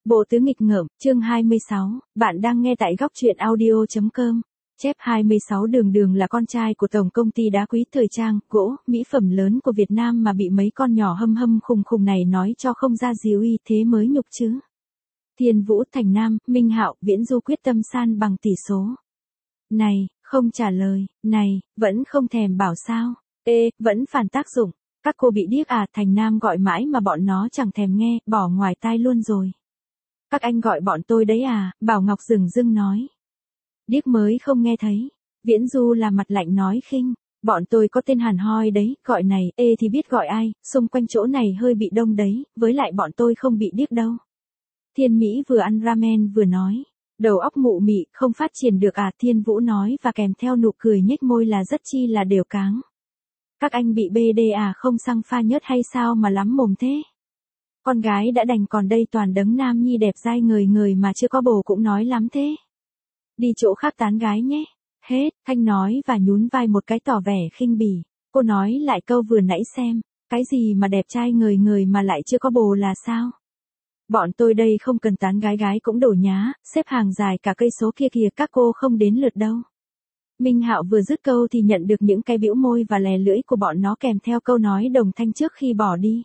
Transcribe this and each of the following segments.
Bộ tứ nghịch ngợm, chương 26, bạn đang nghe tại góc truyện audio.com. Chép 26 Đường Đường là con trai của tổng công ty đá quý thời trang, gỗ, mỹ phẩm lớn của Việt Nam mà bị mấy con nhỏ hâm hâm khùng khùng này nói cho không ra gì uy thế mới nhục chứ. Thiên Vũ, Thành Nam, Minh Hạo, Viễn Du quyết tâm san bằng tỷ số. Này, không trả lời, này, vẫn không thèm bảo sao. Ê, vẫn phản tác dụng. Các cô bị điếc à? Thành Nam gọi mãi mà bọn nó chẳng thèm nghe, bỏ ngoài tai luôn rồi. Các anh gọi bọn tôi đấy à? Bảo Ngọc dửng dưng nói. Điếc mới không nghe thấy. Viễn Du là mặt lạnh nói khinh. Bọn tôi có tên hẳn hoi đấy, gọi này, ê thì biết gọi ai, xung quanh chỗ này hơi bị đông đấy, với lại bọn tôi không bị điếc đâu. Thiên Mỹ vừa ăn ramen vừa nói. Đầu óc mụ mị, không phát triển được à? Thiên Vũ nói và kèm theo nụ cười nhếch môi là rất chi là đều cáng. Các anh bị BD à? Không xăng pha nhớt hay sao mà lắm mồm thế? Con gái đã đành còn đây toàn đấng nam nhi đẹp dai người mà chưa có bồ cũng nói lắm thế. Đi chỗ khác tán gái nhé. Hết, Thanh nói và nhún vai một cái tỏ vẻ khinh bỉ. Cô nói lại câu vừa nãy xem, cái gì mà đẹp trai người mà lại chưa có bồ là sao? Bọn tôi đây không cần tán gái cũng đổ nhá, xếp hàng dài cả cây số kia kìa, các cô không đến lượt đâu. Minh Hạo vừa dứt câu thì nhận được những cái bĩu môi và lè lưỡi của bọn nó kèm theo câu nói đồng thanh trước khi bỏ đi.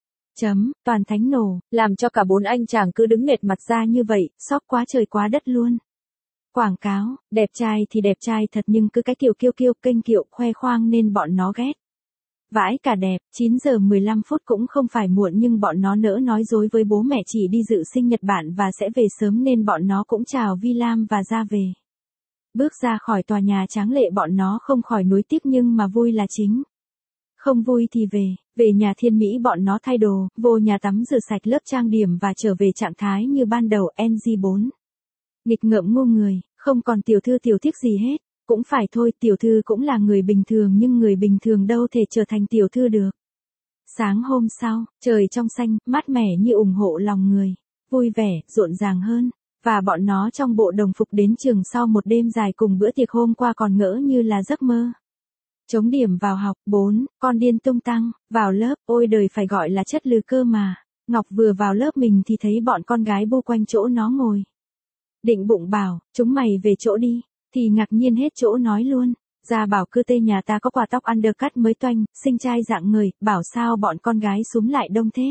Toàn thánh nổ, làm cho cả bốn anh chàng cứ đứng nghệt mặt ra như vậy, sốc quá trời quá đất luôn. Quảng cáo, đẹp trai thì đẹp trai thật nhưng cứ cái kiểu kiêu kênh kiệu khoe khoang nên bọn nó ghét. Vãi cả đẹp, 9 giờ 15 phút cũng không phải muộn nhưng bọn nó nỡ nói dối với bố mẹ chỉ đi dự sinh nhật bạn và sẽ về sớm nên bọn nó cũng chào Vi Lam và ra về. Bước ra khỏi tòa nhà tráng lệ bọn nó không khỏi nuối tiếc nhưng mà vui là chính. Không vui thì về nhà Thiên Mỹ bọn nó thay đồ, vô nhà tắm rửa sạch lớp trang điểm và trở về trạng thái như ban đầu NG4. Nghịch ngợm ngu người, không còn tiểu thiếp gì hết, cũng phải thôi tiểu thư cũng là người bình thường nhưng người bình thường đâu thể trở thành tiểu thư được. Sáng hôm sau, trời trong xanh, mát mẻ như ủng hộ lòng người, vui vẻ, rộn ràng hơn. Và bọn nó trong bộ đồng phục đến trường sau một đêm dài cùng bữa tiệc hôm qua còn ngỡ như là giấc mơ. Chống điểm vào học, 4, con điên tung tăng, vào lớp, ôi đời phải gọi là chất lừ cơ mà. Ngọc vừa vào lớp mình thì thấy bọn con gái bu quanh chỗ nó ngồi. Định bụng bảo, chúng mày về chỗ đi, thì ngạc nhiên hết chỗ nói luôn. Ra bảo cư tê nhà ta có quả tóc undercut mới toanh, xinh trai dạng người, bảo sao bọn con gái súm lại đông thế.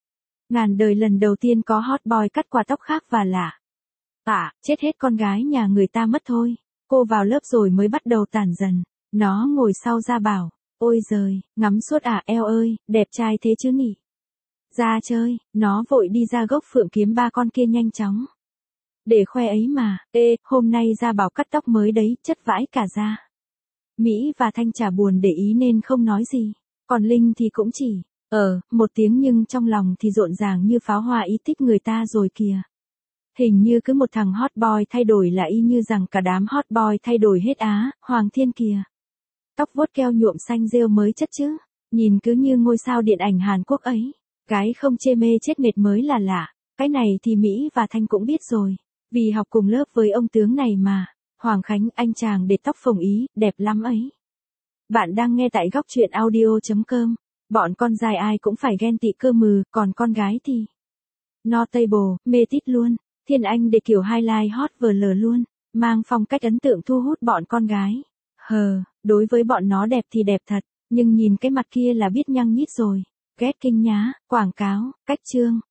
Ngàn đời lần đầu tiên có hot boy cắt quả tóc khác và lạ. Chết hết con gái nhà người ta mất thôi. Cô vào lớp rồi mới bắt đầu tản dần. Nó ngồi sau ra bảo, ôi giời, ngắm suốt à eo ơi, đẹp trai thế chứ nhỉ. Ra chơi, nó vội đi ra gốc phượng kiếm ba con kia nhanh chóng. Để khoe ấy mà, hôm nay ra bảo cắt tóc mới đấy, chất vãi cả da. Mỹ và Thanh chả buồn để ý nên không nói gì. Còn Linh thì cũng chỉ, một tiếng nhưng trong lòng thì rộn ràng như pháo hoa ý thích người ta rồi kìa. Hình như cứ một thằng hot boy thay đổi là y như rằng cả đám hot boy thay đổi hết á, Hoàng Thiên kìa. Tóc vuốt keo nhuộm xanh rêu mới chất chứ, nhìn cứ như ngôi sao điện ảnh Hàn Quốc ấy. Cái không chê mê chết mệt mới là lạ, cái này thì Mỹ và Thanh cũng biết rồi, vì học cùng lớp với ông tướng này mà. Hoàng Khánh, anh chàng để tóc phồng ý, đẹp lắm ấy. Bạn đang nghe tại góc truyện audio.com, bọn con dài ai cũng phải ghen tị cơ mừ, còn con gái thì notable, mê tít luôn. Thiên Anh để kiểu highlight hot vờ luôn, mang phong cách ấn tượng thu hút bọn con gái. Đối với bọn nó đẹp thì đẹp thật, nhưng nhìn cái mặt kia là biết nhăng nhít rồi. Ghét kinh nhá, quảng cáo, cách chương,